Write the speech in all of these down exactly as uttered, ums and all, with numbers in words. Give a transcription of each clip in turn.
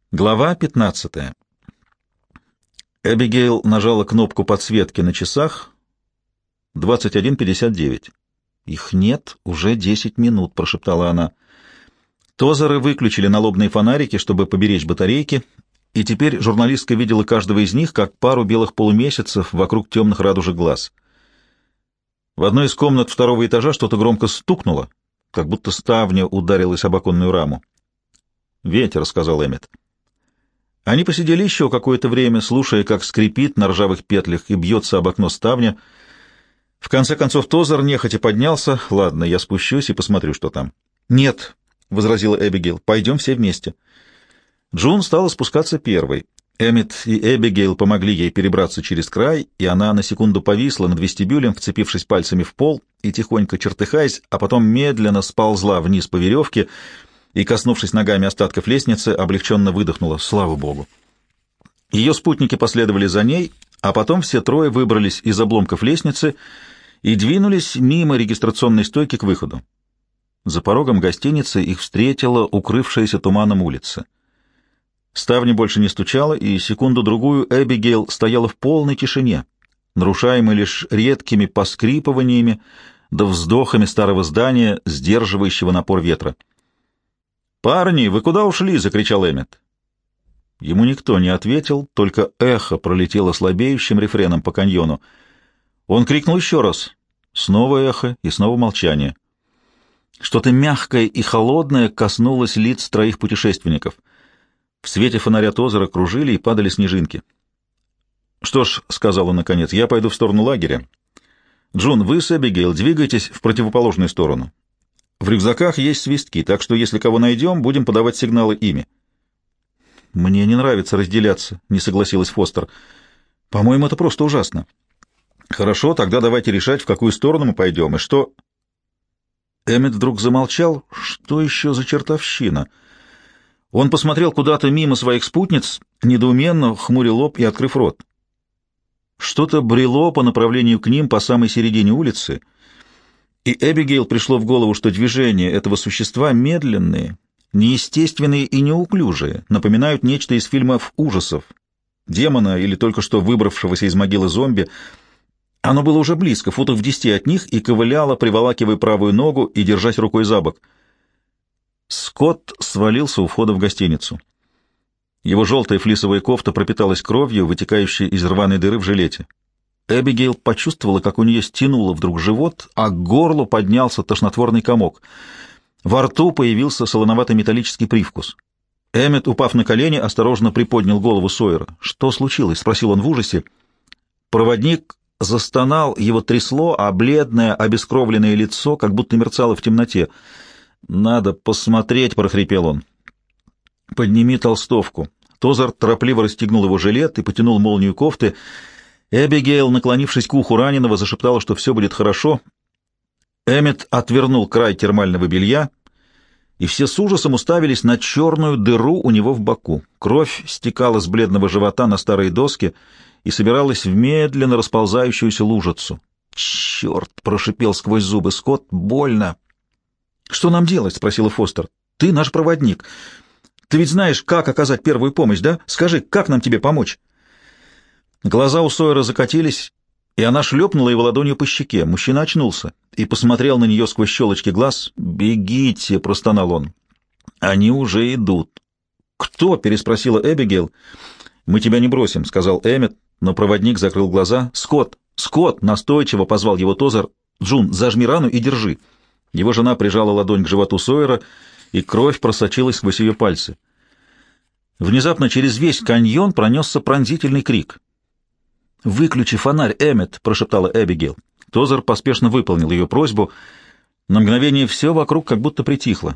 Глава пятнадцатая. Эбигейл нажала кнопку подсветки на часах. двадцать один пятьдесят девять. «Их нет уже десять минут», — прошептала она. Тозеры выключили налобные фонарики, чтобы поберечь батарейки, и теперь журналистка видела каждого из них как пару белых полумесяцев вокруг темных радужек глаз. В одной из комнат второго этажа что-то громко стукнуло, как будто ставня ударилась об оконную раму. «Ветер», — сказал Эммет. Они посидели еще какое-то время, слушая, как скрипит на ржавых петлях и бьется об окно ставня. В конце концов Тозер нехотя поднялся. «Ладно, я спущусь и посмотрю, что там». «Нет», — возразила Эбигейл, — «пойдем все вместе». Джун стала спускаться первой. Эммет и Эбигейл помогли ей перебраться через край, и она на секунду повисла над вестибюлем, вцепившись пальцами в пол и тихонько чертыхаясь, а потом медленно сползла вниз по веревке и, коснувшись ногами остатков лестницы, облегченно выдохнула. Слава богу! Ее спутники последовали за ней, а потом все трое выбрались из обломков лестницы и двинулись мимо регистрационной стойки к выходу. За порогом гостиницы их встретила укрывшаяся туманом улица. Ставня больше не стучала, и секунду-другую Эбигейл стояла в полной тишине, нарушаемой лишь редкими поскрипываниями да вздохами старого здания, сдерживающего напор ветра. «Парни, вы куда ушли?» — закричал Эммет. Ему никто не ответил, только эхо пролетело слабеющим рефреном по каньону. Он крикнул еще раз. Снова эхо и снова молчание. Что-то мягкое и холодное коснулось лиц троих путешественников. В свете фонаря Тозера кружили и падали снежинки. «Что ж», — сказал он наконец, — «я пойду в сторону лагеря. Джун, вы с Эбигейл двигайтесь в противоположную сторону. В рюкзаках есть свистки, так что если кого найдем, будем подавать сигналы ими». «Мне не нравится разделяться», — не согласилась Фостер. «По-моему, это просто ужасно». «Хорошо, тогда давайте решать, в какую сторону мы пойдем, и что...» Эммет вдруг замолчал. Что еще за чертовщина? Он посмотрел куда-то мимо своих спутниц, недоуменно хмуря лоб и открыв рот. Что-то брело по направлению к ним по самой середине улицы, и Эбигейл пришло в голову, что движения этого существа медленные, неестественные и неуклюжие, напоминают нечто из фильмов ужасов, демона или только что выбравшегося из могилы зомби. Оно было уже близко, футов в десяти от них, и ковыляло, приволакивая правую ногу и держась рукой за бок. Скотт свалился у входа в гостиницу. Его желтая флисовая кофта пропиталась кровью, вытекающей из рваной дыры в жилете. Эбигейл почувствовала, как у нее стянуло вдруг живот, а к горлу поднялся тошнотворный комок. Во рту появился солоноватый металлический привкус. Эммет, упав на колени, осторожно приподнял голову Сойера. «Что случилось?» — спросил он в ужасе. Проводник застонал, его трясло, а бледное, обескровленное лицо как будто мерцало в темноте. «Надо посмотреть», — прохрипел он. «Подними толстовку». Тозер торопливо расстегнул его жилет и потянул молнию кофты. Эбигейл, наклонившись к уху раненого, зашептала, что все будет хорошо. Эммет отвернул край термального белья, и все с ужасом уставились на черную дыру у него в боку. Кровь стекала с бледного живота на старые доски и собиралась в медленно расползающуюся лужицу. «Черт!» — прошипел сквозь зубы Скотт. «Больно!» «Что нам делать?» — спросила Фостер. «Ты наш проводник. Ты ведь знаешь, как оказать первую помощь, да? Скажи, как нам тебе помочь?» Глаза у Сойера закатились, и она шлепнула его ладонью по щеке. Мужчина очнулся и посмотрел на нее сквозь щелочки глаз. «Бегите!» — простонал он. «Они уже идут». «Кто?» — переспросила Эбигейл. «Мы тебя не бросим», — сказал Эммет, но проводник закрыл глаза. «Скотт! Скотт!» — настойчиво позвал его Тозер. «Джун, зажми рану и держи». Его жена прижала ладонь к животу Сойера, и кровь просочилась сквозь ее пальцы. Внезапно через весь каньон пронесся пронзительный крик. «Выключи фонарь, Эммет!» — прошептала Эбигейл. Тозер поспешно выполнил ее просьбу. На мгновение все вокруг как будто притихло.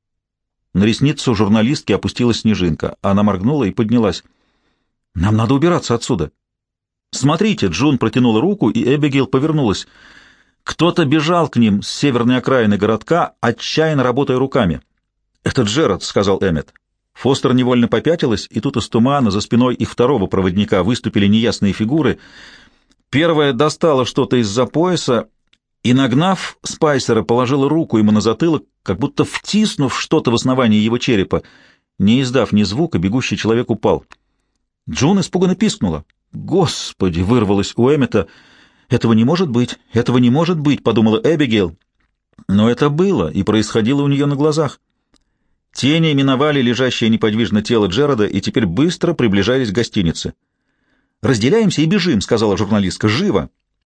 На ресницу журналистки опустилась снежинка. Она моргнула и поднялась. «Нам надо убираться отсюда». «Смотрите!» — Джун протянула руку, и Эбигейл повернулась. Кто-то бежал к ним с северной окраины городка, отчаянно работая руками. «Это Джерард», — сказал Эммет. Фостер невольно попятилась, и тут из тумана за спиной их второго проводника выступили неясные фигуры. Первая достала что-то из-за пояса и, нагнав Спайсера, положила руку ему на затылок, как будто втиснув что-то в основание его черепа. Не издав ни звука, бегущий человек упал. Джун испуганно пискнула. «Господи!» — вырвалось у Эммета. «Этого не может быть! Этого не может быть!» — подумала Эбигейл. Но это было и происходило у нее на глазах. Тени миновали лежащее неподвижно тело Джерарда и теперь быстро приближались к гостинице. «Разделяемся и бежим», — сказала журналистка. «Живо!»